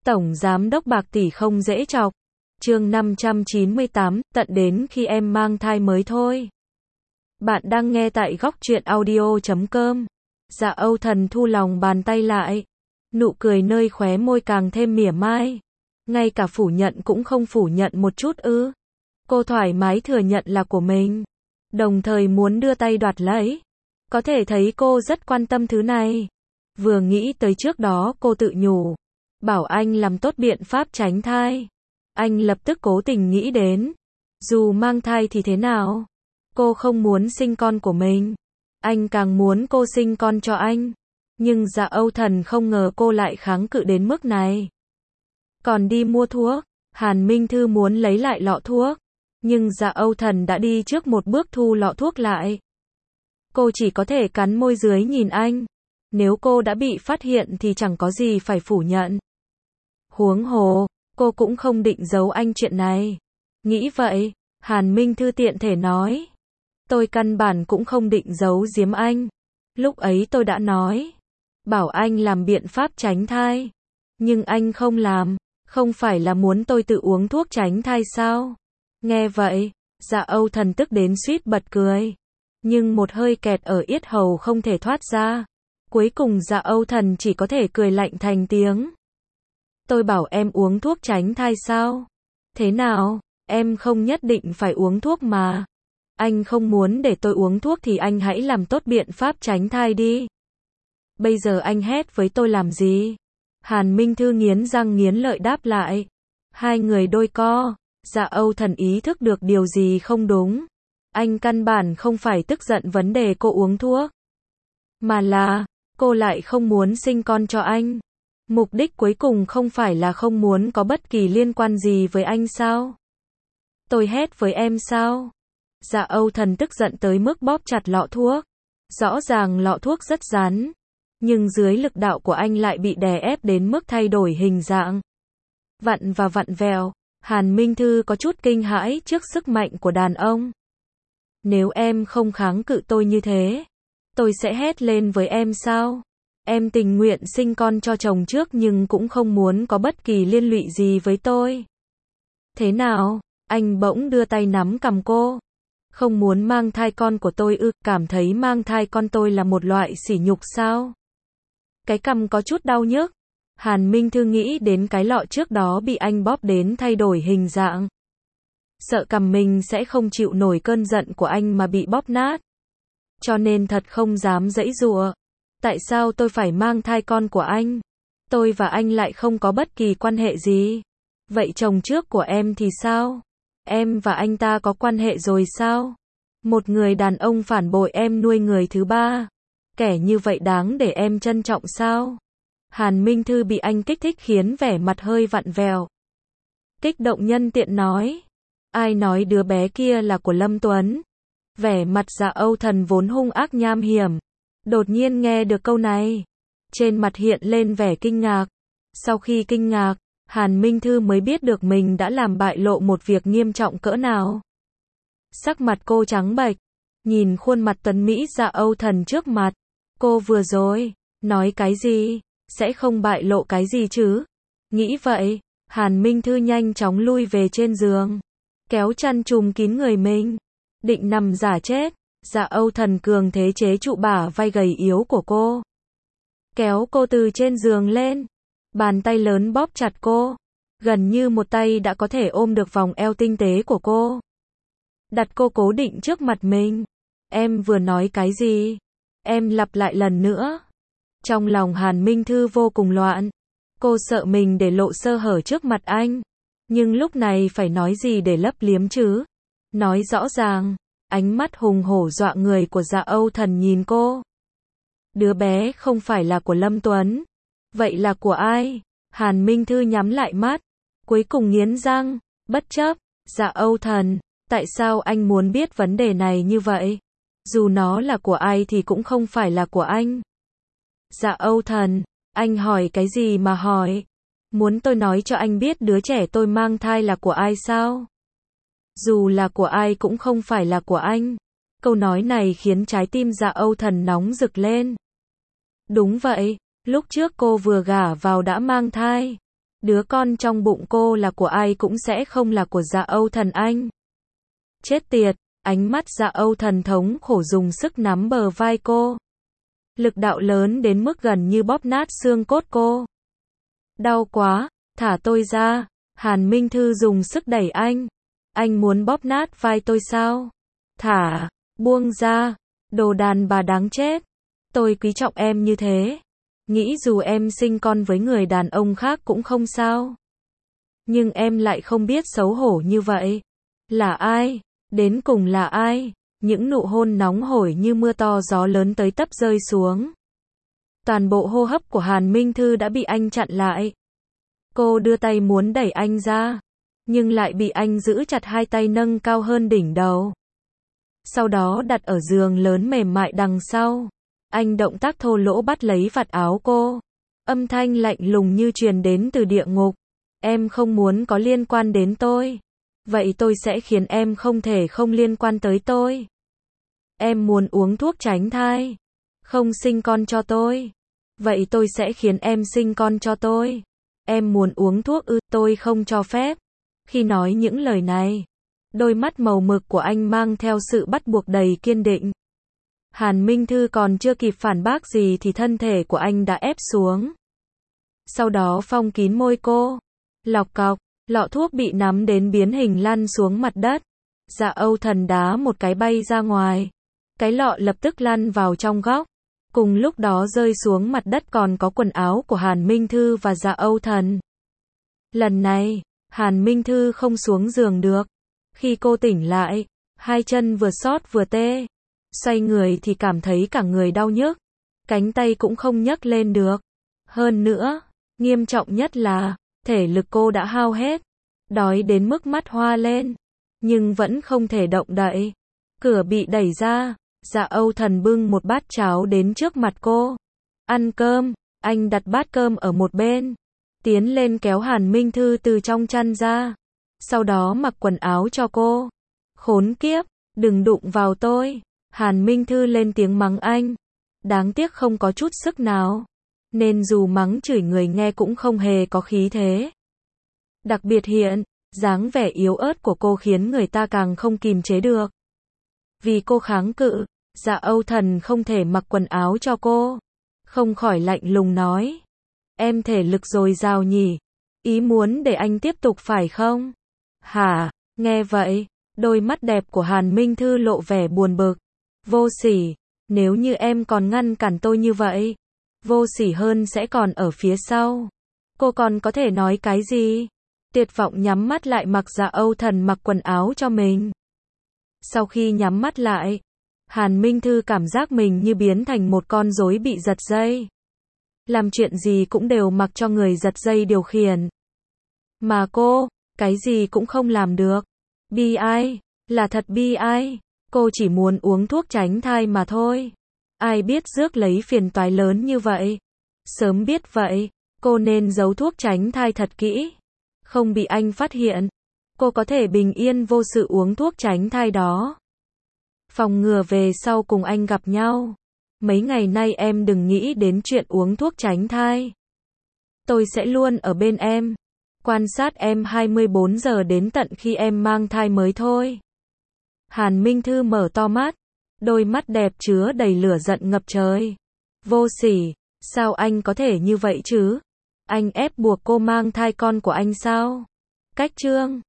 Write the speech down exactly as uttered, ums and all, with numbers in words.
Tổng giám đốc bạc tỷ không dễ chọc. Chương năm trăm chín mươi tám, tận đến khi em mang thai mới thôi. Bạn đang nghe tại góc truyện audio chấm com. Dạ Âu Thần thu lòng bàn tay lại. Nụ cười nơi khóe môi càng thêm mỉa mai. Ngay cả phủ nhận cũng không phủ nhận một chút ư. Cô thoải mái thừa nhận là của mình. Đồng thời muốn đưa tay đoạt lấy. Có thể thấy cô rất quan tâm thứ này. Vừa nghĩ tới trước đó cô tự nhủ. Bảo anh làm tốt biện pháp tránh thai. Anh lập tức cố tình nghĩ đến. Dù mang thai thì thế nào? Cô không muốn sinh con của mình. Anh càng muốn cô sinh con cho anh. Nhưng Dạ Âu Thần không ngờ cô lại kháng cự đến mức này. Còn đi mua thuốc. Hàn Minh Thư muốn lấy lại lọ thuốc. Nhưng Dạ Âu Thần đã đi trước một bước thu lọ thuốc lại. Cô chỉ có thể cắn môi dưới nhìn anh. Nếu cô đã bị phát hiện thì chẳng có gì phải phủ nhận. Huống hồ, cô cũng không định giấu anh chuyện này. Nghĩ vậy, Hàn Minh Thư tiện thể nói. Tôi căn bản cũng không định giấu giếm anh. Lúc ấy tôi đã nói. Bảo anh làm biện pháp tránh thai. Nhưng anh không làm. Không phải là muốn tôi tự uống thuốc tránh thai sao? Nghe vậy, Dạ Âu Thần tức đến suýt bật cười. Nhưng một hơi kẹt ở yết hầu không thể thoát ra. Cuối cùng Dạ Âu Thần chỉ có thể cười lạnh thành tiếng. Tôi bảo em uống thuốc tránh thai sao? Thế nào? Em không nhất định phải uống thuốc mà. Anh không muốn để tôi uống thuốc thì anh hãy làm tốt biện pháp tránh thai đi. Bây giờ anh hét với tôi làm gì? Hàn Minh Thư nghiến răng nghiến lợi đáp lại. Hai người đôi co. Dạ Âu Thần ý thức được điều gì không đúng. Anh căn bản không phải tức giận vấn đề cô uống thuốc. Mà là, cô lại không muốn sinh con cho anh. Mục đích cuối cùng không phải là không muốn có bất kỳ liên quan gì với anh sao? Tôi hét với em sao? Dạ Âu Thần tức giận tới mức bóp chặt lọ thuốc. Rõ ràng lọ thuốc rất rắn. Nhưng dưới lực đạo của anh lại bị đè ép đến mức thay đổi hình dạng. Vặn và vặn vẹo. Hàn Minh Thư có chút kinh hãi trước sức mạnh của đàn ông. Nếu em không kháng cự tôi như thế, tôi sẽ hét lên với em sao? Em tình nguyện sinh con cho chồng trước nhưng cũng không muốn có bất kỳ liên lụy gì với tôi. Thế nào? Anh bỗng đưa tay nắm cằm cô. Không muốn mang thai con của tôi ư? Cảm thấy mang thai con tôi là một loại sỉ nhục sao? Cái cằm có chút đau nhức. Hàn Minh Thư nghĩ đến cái lọ trước đó bị anh bóp đến thay đổi hình dạng. Sợ cằm mình sẽ không chịu nổi cơn giận của anh mà bị bóp nát. Cho nên thật không dám giãy giụa. Tại sao tôi phải mang thai con của anh? Tôi và anh lại không có bất kỳ quan hệ gì. Vậy chồng trước của em thì sao? Em và anh ta có quan hệ rồi sao? Một người đàn ông phản bội em nuôi người thứ ba. Kẻ như vậy đáng để em trân trọng sao? Hàn Minh Thư bị anh kích thích khiến vẻ mặt hơi vặn vẹo. Kích động nhân tiện nói. Ai nói đứa bé kia là của Lâm Tuấn? Vẻ mặt Dạ Âu Thần vốn hung ác nham hiểm. Đột nhiên nghe được câu này. Trên mặt hiện lên vẻ kinh ngạc. Sau khi kinh ngạc, Hàn Minh Thư mới biết được mình đã làm bại lộ một việc nghiêm trọng cỡ nào. Sắc mặt cô trắng bệch. Nhìn khuôn mặt tuấn Mỹ Dạ Âu Thần trước mặt. Cô vừa rồi, nói cái gì? Sẽ không bại lộ cái gì chứ? Nghĩ vậy, Hàn Minh Thư nhanh chóng lui về trên giường. Kéo chăn trùm kín người mình. Định nằm giả chết. Dạ Âu Thần cường thế chế trụ bả vai gầy yếu của cô. Kéo cô từ trên giường lên. Bàn tay lớn bóp chặt cô. Gần như một tay đã có thể ôm được vòng eo tinh tế của cô. Đặt cô cố định trước mặt mình. Em vừa nói cái gì? Em lặp lại lần nữa. Trong lòng Hàn Minh Thư vô cùng loạn. Cô sợ mình để lộ sơ hở trước mặt anh. Nhưng lúc này phải nói gì để lấp liếm chứ? Nói rõ ràng. Ánh mắt hùng hổ dọa người của Dạ Âu Thần nhìn cô. Đứa bé không phải là của Lâm Tuấn. Vậy là của ai? Hàn Minh Thư nhắm lại mắt. Cuối cùng nghiến răng. Bất chấp. Dạ Âu Thần. Tại sao anh muốn biết vấn đề này như vậy? Dù nó là của ai thì cũng không phải là của anh. Dạ Âu Thần. Anh hỏi cái gì mà hỏi? Muốn tôi nói cho anh biết đứa trẻ tôi mang thai là của ai sao? Dù là của ai cũng không phải là của anh. Câu nói này khiến trái tim Dạ Âu Thần nóng rực lên. Đúng vậy, lúc trước cô vừa gả vào đã mang thai. Đứa con trong bụng cô là của ai cũng sẽ không là của Dạ Âu Thần anh. Chết tiệt, ánh mắt Dạ Âu Thần thống khổ dùng sức nắm bờ vai cô. Lực đạo lớn đến mức gần như bóp nát xương cốt cô. Đau quá, thả tôi ra. Hàn Minh Thư dùng sức đẩy anh. Anh muốn bóp nát vai tôi sao? Thả, buông ra. Đồ đàn bà đáng chết. Tôi quý trọng em như thế. Nghĩ dù em sinh con với người đàn ông khác cũng không sao. Nhưng em lại không biết xấu hổ như vậy. Là ai? Đến cùng là ai? Những nụ hôn nóng hổi như mưa to gió lớn tới tấp rơi xuống. Toàn bộ hô hấp của Hàn Minh Thư đã bị anh chặn lại. Cô đưa tay muốn đẩy anh ra, nhưng lại bị anh giữ chặt hai tay nâng cao hơn đỉnh đầu. Sau đó đặt ở giường lớn mềm mại đằng sau. Anh động tác thô lỗ bắt lấy vạt áo cô. Âm thanh lạnh lùng như truyền đến từ địa ngục. Em không muốn có liên quan đến tôi. Vậy tôi sẽ khiến em không thể không liên quan tới tôi. Em muốn uống thuốc tránh thai. Không sinh con cho tôi. Vậy tôi sẽ khiến em sinh con cho tôi. Em muốn uống thuốc ư, tôi không cho phép. Khi nói những lời này, đôi mắt màu mực của anh mang theo sự bắt buộc đầy kiên định. Hàn Minh Thư còn chưa kịp phản bác gì thì thân thể của anh đã ép xuống. Sau đó phong kín môi cô. Lọc cọc, lọ thuốc bị nắm đến biến hình lăn xuống mặt đất. Dạ Âu Thần đá một cái bay ra ngoài. Cái lọ lập tức lăn vào trong góc. Cùng lúc đó rơi xuống mặt đất còn có quần áo của Hàn Minh Thư và Dạ Âu Thần. Lần này, Hàn Minh Thư không xuống giường được. Khi cô tỉnh lại, hai chân vừa xót vừa tê. Xoay người thì cảm thấy cả người đau nhức. Cánh tay cũng không nhấc lên được. Hơn nữa, nghiêm trọng nhất là, thể lực cô đã hao hết. Đói đến mức mắt hoa lên. Nhưng vẫn không thể động đậy. Cửa bị đẩy ra. Dạ Âu Thần bưng một bát cháo đến trước mặt cô. Ăn cơm. Anh đặt bát cơm ở một bên. Tiến lên kéo Hàn Minh Thư từ trong chăn ra. Sau đó mặc quần áo cho cô. Khốn kiếp, đừng đụng vào tôi. Hàn Minh Thư lên tiếng mắng anh. Đáng tiếc không có chút sức nào. Nên dù mắng chửi người nghe cũng không hề có khí thế. Đặc biệt hiện, dáng vẻ yếu ớt của cô khiến người ta càng không kìm chế được. Vì cô kháng cự, Dạ Âu Thần không thể mặc quần áo cho cô. Không khỏi lạnh lùng nói. Em thể lực dồi dào nhỉ? Ý muốn để anh tiếp tục phải không? Hả? Nghe vậy, đôi mắt đẹp của Hàn Minh Thư lộ vẻ buồn bực. Vô sỉ, nếu như em còn ngăn cản tôi như vậy, vô sỉ hơn sẽ còn ở phía sau. Cô còn có thể nói cái gì? Tuyệt vọng nhắm mắt lại mặc Dạ Âu Thần mặc quần áo cho mình. Sau khi nhắm mắt lại, Hàn Minh Thư cảm giác mình như biến thành một con rối bị giật dây. Làm chuyện gì cũng đều mặc cho người giật dây điều khiển. Mà cô, cái gì cũng không làm được. Bi ai, là thật bi ai. Cô chỉ muốn uống thuốc tránh thai mà thôi. Ai biết rước lấy phiền toái lớn như vậy. Sớm biết vậy, cô nên giấu thuốc tránh thai thật kỹ. Không bị anh phát hiện. Cô có thể bình yên vô sự uống thuốc tránh thai đó. Phòng ngừa về sau cùng anh gặp nhau. Mấy ngày nay em đừng nghĩ đến chuyện uống thuốc tránh thai. Tôi sẽ luôn ở bên em. Quan sát em hai mươi bốn giờ đến tận khi em mang thai mới thôi. Hàn Minh Thư mở to mắt. Đôi mắt đẹp chứa đầy lửa giận ngập trời. Vô sỉ, sao anh có thể như vậy chứ? Anh ép buộc cô mang thai con của anh sao? Cách chương